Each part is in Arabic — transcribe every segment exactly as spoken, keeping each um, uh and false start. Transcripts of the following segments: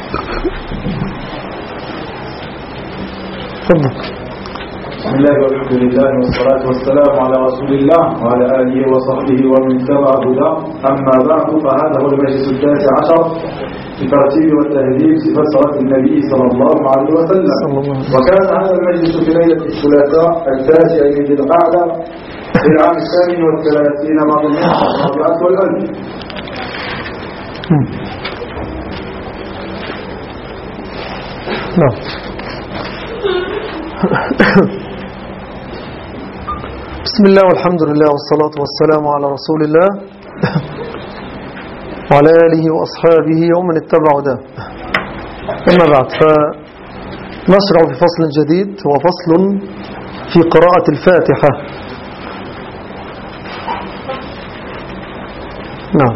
بسم الله والحمد لله والصلاة والسلام على رسول الله وعلى آله وصحبه ومن تبع هداه. أما بعد، فهذا هو المجلس التاسع عشر في ترتيب والتهذيب صفات صلاة النبي صلى الله عليه وسلم. وكان هذا المجلس في ليلة الثلاثاء التاسع من ذي القعدة في العام الثامن والثلاثين بعد المئة الرابعة والألف. نعم. بسم الله والحمد لله والصلاة والسلام على رسول الله وعلى آله وأصحابه ومن اتبع ده. أما بعد، فنشرع في فصل جديد، هو فصل في قراءة الفاتحة. نعم.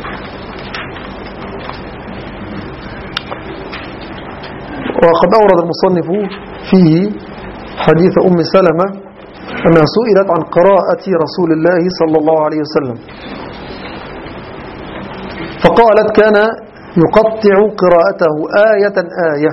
وقد أورد المصنف فيه حديث أم سلمة أنها سئلت عن قراءة رسول الله صلى الله عليه وسلم، فقالت كان يقطع قراءته آية آية.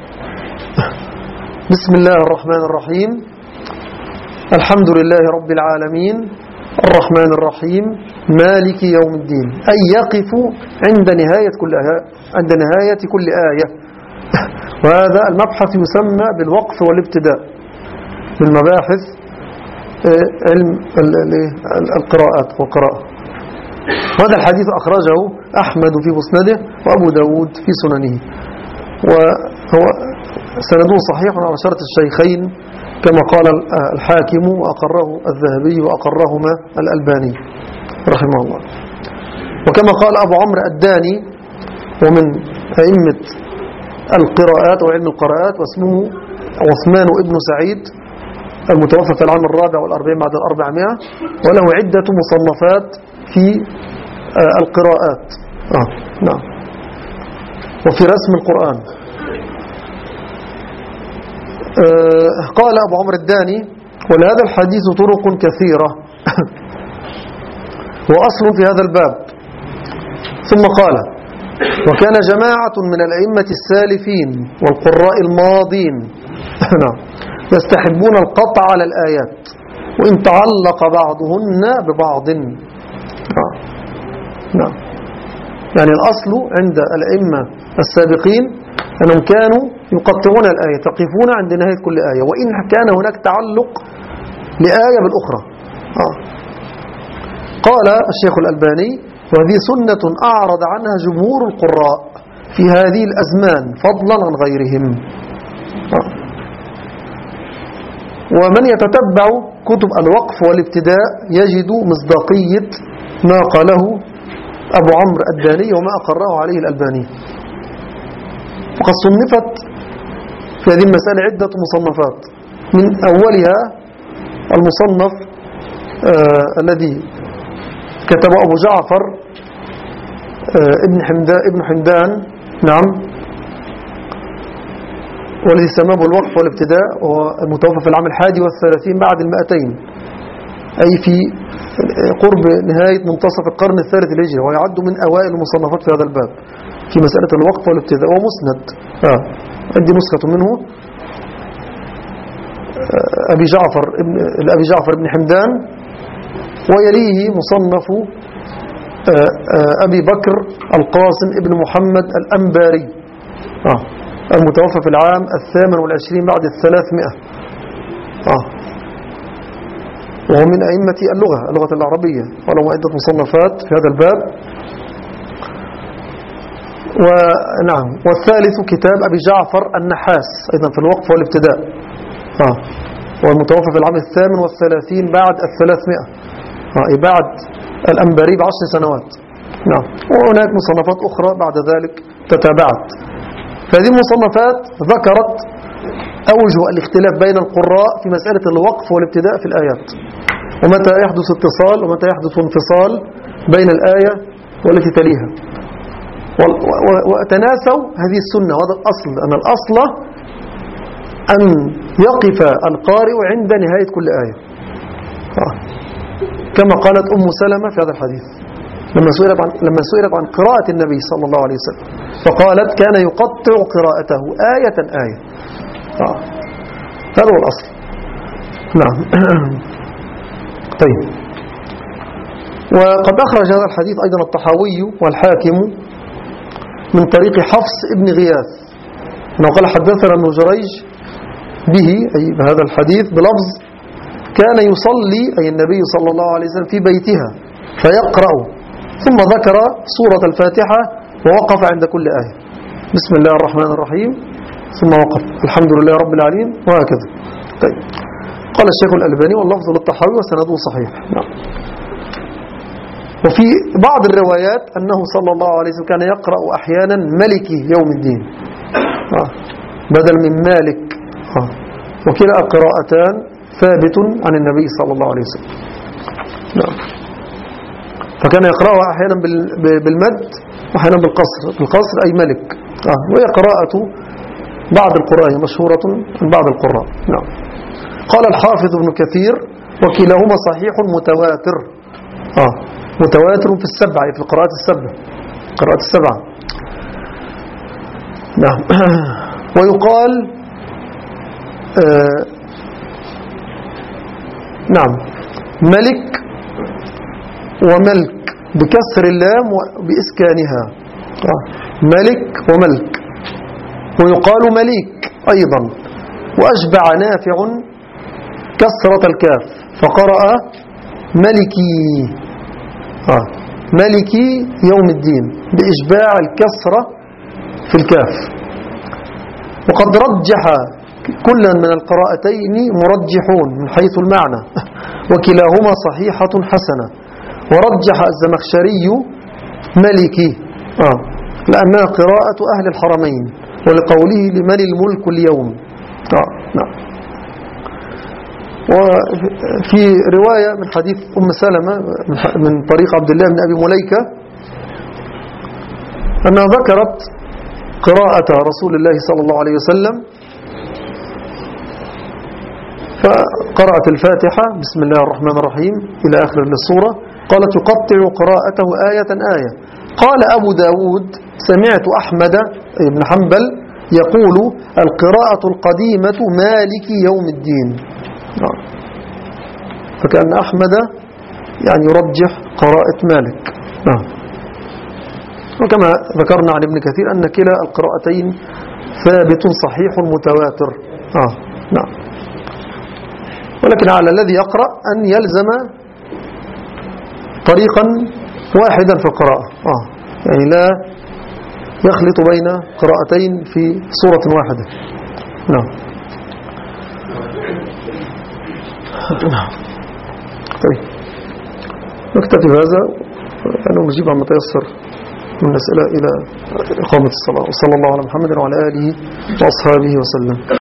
بسم الله الرحمن الرحيم، الحمد لله رب العالمين، الرحمن الرحيم، مالك يوم الدين، أي يقف عند نهاية كل آية، عند نهاية كل آية. وهذا المبحث يسمى بالوقف والابتداء من مباحث علم القراءات والقراءة. وهذا الحديث أخرجه أحمد في مسنده وأبو داود في سننه، وهو سنده صحيح على شرط الشيخين كما قال الحاكم وأقره الذهبي وأقرهما الألباني رحمه الله. وكما قال أبو عمرو الداني ومن أئمة القراءات وعلم القراءات، واسمه عثمان ابن سعيد، المتوفى في العام الرابع والأربعين بعد الأربعمائة، وله عدة مصنفات في القراءات آه. نعم. وفي رسم القرآن. آه قال أبو عمرو الداني: ولهذا الحديث طرق كثيرة وأصل في هذا الباب. ثم قال: وكان جماعة من الأئمة السالفين والقراء الماضين يستحبون القطع على الآيات وإن تعلق بعضهن ببعض. نعم. يعني الأصل عند الأئمة السابقين أنهم كانوا يقطعون الآية، يقفون عند نهاية كل آية وإن كان هناك تعلق لآية بالأخرى. قال الشيخ الألباني: وهذه سنة أعرض عنها جمهور القراء في هذه الأزمان فضلا عن غيرهم. ومن يتتبع كتب الوقف والابتداء يجد مصداقية ما قاله أبو عمرو الداني وما أقره عليه الألباني. وقد صنفت في هذه المسألة عدة مصنفات، من أولها المصنف آه الذي كتبه أبو جعفر آه ابن حمدان, ابن حمدان نعم، والذي سماه الوقف والابتداء، وهو المتوفى في العام الحادي والثلاثين بعد المائتين، أي في قرب نهاية منتصف القرن الثالث الهجري، ويعد من أوائل المصنفات في هذا الباب في مسألة الوقف والابتداء. ومسند آه. عندي نسخة منه آه أبي جعفر ابن أبي جعفر ابن حمدان، ويليه مصنف آه آه أبي بكر القاسم ابن محمد الأنباري آه. المتوفى في العام الثامن والعشرين بعد الثلاثمائة آه. وهو من أئمة اللغة اللغة العربية، وله عدة مصنفات في هذا الباب. ونعم. والثالث كتاب أبي جعفر النحاس أيضا في الوقف والابتداء آه. والمتوفى في العام الثامن والثلاثين بعد الثلاثمائة آه. بعد الأنباري بعشر سنوات. نعم. وهناك مصنفات أخرى بعد ذلك تتابعت. فهذه المصنفات ذكرت أوجه الاختلاف بين القراء في مسألة الوقف والابتداء في الآيات، ومتى يحدث اتصال ومتى يحدث انفصال بين الآية والتي تليها. وتناسوا هذه السنة، وهذا الأصل، أن الأصل أن يقف القارئ عند نهاية كل آية كما قالت أم سلمة في هذا الحديث. لما سئلت عن لما سئلت عن قراءة النبي صلى الله عليه وسلم فقالت كان يقطع قراءته آية آية. آه. هذا هو الأصل. نعم. طيب. وقد أخرج هذا الحديث أيضا الطحاوي والحاكم من طريق حفص ابن غياث أنه قال حدثنا ابن جريج به أي بهذا الحديث بلفظ كان يصلي أي النبي صلى الله عليه وسلم في بيتها فيقرأ ثم ذكر سورة الفاتحة ووقف عند كل آية بسم الله الرحمن الرحيم ثم وقف الحمد لله رب العالمين وهكذا. طيب. قال الشيخ الألباني واللفظ للطحاوي وسنده صحيح. نعم. وفي بعض الروايات أنه صلى الله عليه وسلم كان يقرأ أحيانا ملكي يوم الدين آه. بدل من مالك آه. وكلا القراءتان ثابت عن النبي صلى الله عليه وسلم. نعم. فكان يقرأها أحيانا بالمد وأحيانا بالقصر. بالقصر أي ملك آه. وهي قراءة بعض القراء مشهورة عن بعض القراء. نعم. قال الحافظ ابن كثير وكلاهما صحيح متواتر آه. متواتر في السبعة في القراءات السبعة قراءات السبعة. نعم. ويقال آه نعم ملك وملك بكسر اللام وبإسكانها آه. ملك وملك. ويقال مليك أيضا. وأشبع نافع كسرة الكاف فقرأ ملكي آه. ملكي يوم الدين بإشباع الكسرة في الكاف. وقد رجح كلا من القراءتين مرجحون من حيث المعنى وكلاهما صحيحة حسنة. ورجح الزمخشري ملكي آه. لأنها قراءة أهل الحرمين ولقوله لمن الملك اليوم آه. نعم. وفي رواية من حديث أم سلمة من طريق عبد الله بن أبي مليكة أنها ذكرت قراءة رسول الله صلى الله عليه وسلم فقرأت الفاتحة بسم الله الرحمن الرحيم إلى آخر السورة قالت يقطع قراءته آية آية. قال أبو داود سمعت أحمد بن حنبل يقول القراءة القديمة مالك يوم الدين. فكأن أحمد يعني يرجح قراءة مالك. وكما ذكرنا عن ابن كثير أن كلا القراءتين ثابت صحيح متواتر آه. نعم. ولكن على الذي يقرأ أن يلزم طريقا واحدا في القراءة آه. يعني لا يخلط بين قراءتين في سورة واحدة. نعم. نعم. طيب نكتفي بهذا أنه نجيب عما تيسر من الأسئلة إلى إقامة الصلاة. وصلى الله على محمد وعلى آله وأصحابه وسلم.